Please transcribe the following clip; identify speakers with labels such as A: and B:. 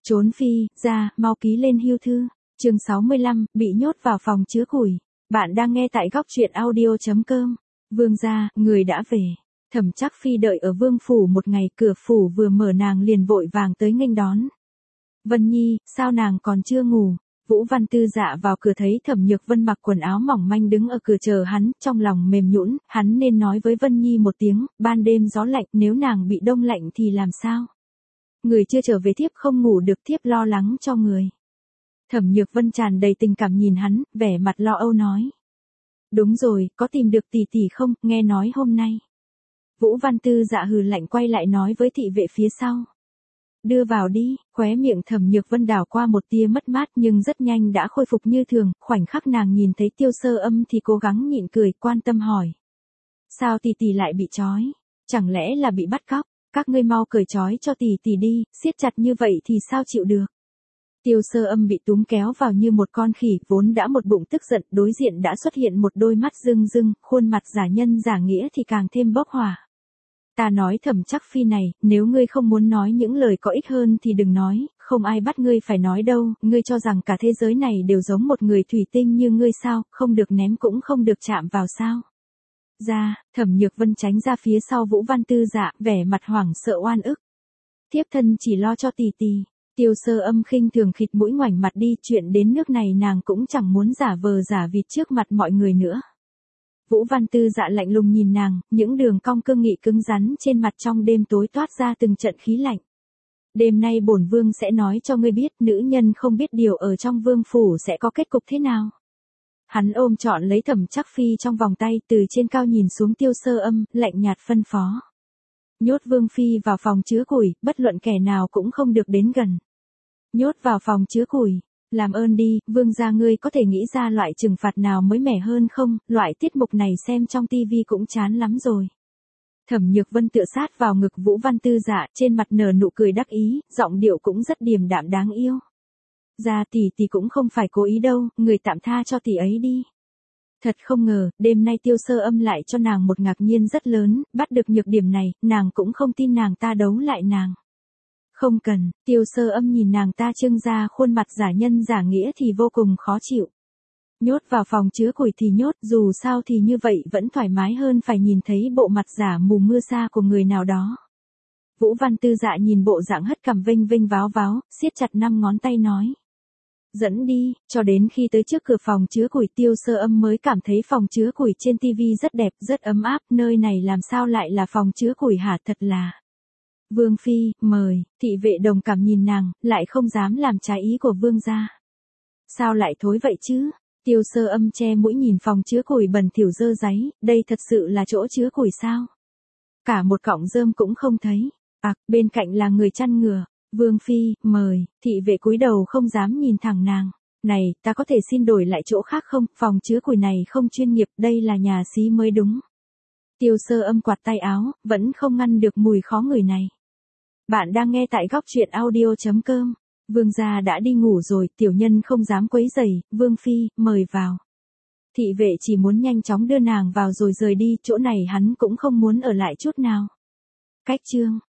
A: Trốn phi, ra, mau ký lên hưu thư. Chương 65, bị nhốt vào phòng chứa củi. Bạn đang nghe tại góc truyện audio.com. Vương gia, người đã về. Thẩm Trắc Phi đợi ở vương phủ một ngày, cửa phủ vừa mở nàng liền vội vàng tới nghênh đón. Vân Nhi, sao nàng còn chưa ngủ? Vũ Văn Tư Dạ vào cửa thấy Thẩm Nhược Vân mặc quần áo mỏng manh đứng ở cửa chờ hắn, trong lòng mềm nhũn, hắn nên nói với Vân Nhi một tiếng, ban đêm gió lạnh, nếu nàng bị đông lạnh thì làm sao? Người chưa trở về thiếp không ngủ được, thiếp lo lắng cho người. Thẩm Nhược Vân tràn đầy tình cảm nhìn hắn, vẻ mặt lo âu nói. Đúng rồi, có tìm được tỷ tỷ không, nghe nói hôm nay. Vũ Văn Tư Dạ hừ lạnh quay lại nói với thị vệ phía sau. Đưa vào đi, khóe miệng Thẩm Nhược Vân đảo qua một tia mất mát nhưng rất nhanh đã khôi phục như thường, khoảnh khắc nàng nhìn thấy Tiêu Sơ Âm thì cố gắng nhịn cười, quan tâm hỏi. Sao tỷ tỷ lại bị trói? Chẳng lẽ là bị bắt cóc? Các ngươi mau cởi trói cho tỷ tỷ đi, siết chặt như vậy thì sao chịu được? Tiêu Sơ Âm bị túm kéo vào như một con khỉ, vốn đã một bụng tức giận, đối diện đã xuất hiện một đôi mắt rưng rưng, khuôn mặt giả nhân giả nghĩa thì càng thêm bốc hỏa. Ta nói Thẩm Trắc Phi này, nếu ngươi không muốn nói những lời có ích hơn thì đừng nói, không ai bắt ngươi phải nói đâu, ngươi cho rằng cả thế giới này đều giống một người thủy tinh như ngươi sao, không được ném cũng không được chạm vào sao. Ra, Thẩm Nhược Vân tránh ra phía sau Vũ Văn Tư Dạ, vẻ mặt hoảng sợ oan ức. Thiếp thân chỉ lo cho tỷ tỷ. Tiêu Sơ Âm khinh thường khịt mũi ngoảnh mặt đi, chuyện đến nước này nàng cũng chẳng muốn giả vờ giả vịt trước mặt mọi người nữa. Vũ Văn Tư Dạ lạnh lùng nhìn nàng, những đường cong cương nghị cứng rắn trên mặt trong đêm tối toát ra từng trận khí lạnh. Đêm nay bổn vương sẽ nói cho ngươi biết, nữ nhân không biết điều ở trong vương phủ sẽ có kết cục thế nào. Hắn ôm trọn lấy Thẩm Trắc Phi trong vòng tay, từ trên cao nhìn xuống Tiêu Sơ Âm, lạnh nhạt phân phó. Nhốt Vương Phi vào phòng chứa củi, bất luận kẻ nào cũng không được đến gần. Nhốt vào phòng chứa củi. Làm ơn đi, vương gia ngươi có thể nghĩ ra loại trừng phạt nào mới mẻ hơn không, loại tiết mục này xem trong tivi cũng chán lắm rồi. Thẩm Nhược Vân tựa sát vào ngực Vũ Văn Tư Dạ, trên mặt nở nụ cười đắc ý, giọng điệu cũng rất điềm đạm đáng yêu. Gia tỷ tỷ cũng không phải cố ý đâu, người tạm tha cho tỷ ấy đi. Thật không ngờ, đêm nay Tiêu Sơ Âm lại cho nàng một ngạc nhiên rất lớn, bắt được nhược điểm này, nàng cũng không tin nàng ta đấu lại nàng. Không cần, Tiêu Sơ Âm nhìn nàng ta trưng ra khuôn mặt giả nhân giả nghĩa thì vô cùng khó chịu. Nhốt vào phòng chứa củi thì nhốt, dù sao thì như vậy vẫn thoải mái hơn phải nhìn thấy bộ mặt giả mù mưa sa của người nào đó. Vũ Văn Tư Dạ nhìn bộ dạng hất cằm vênh vênh váo váo, siết chặt 5 ngón tay nói. Dẫn đi, cho đến khi tới trước cửa phòng chứa củi Tiêu Sơ Âm mới cảm thấy phòng chứa củi trên tivi rất đẹp, rất ấm áp, nơi này làm sao lại là phòng chứa củi hả, thật là. Vương Phi, mời, thị vệ đồng cảm nhìn nàng, lại không dám làm trái ý của vương gia. Sao lại thối vậy chứ? Tiêu Sơ Âm che mũi nhìn phòng chứa củi bẩn thỉu dơ dáy, đây thật sự là chỗ chứa củi sao? Cả một cọng rơm cũng không thấy. Bên cạnh là người chăn ngựa. Vương Phi, mời, thị vệ cúi đầu không dám nhìn thẳng nàng. Này, ta có thể xin đổi lại chỗ khác không? Phòng chứa củi này không chuyên nghiệp, đây là nhà xí mới đúng. Tiêu Sơ Âm quạt tay áo, vẫn không ngăn được mùi khó ngửi này. Bạn đang nghe tại góc truyện audio.com. Vương gia đã đi ngủ rồi, tiểu nhân không dám quấy rầy, Vương Phi, mời vào. Thị vệ chỉ muốn nhanh chóng đưa nàng vào rồi rời đi, chỗ này hắn cũng không muốn ở lại chút nào. Cách chương.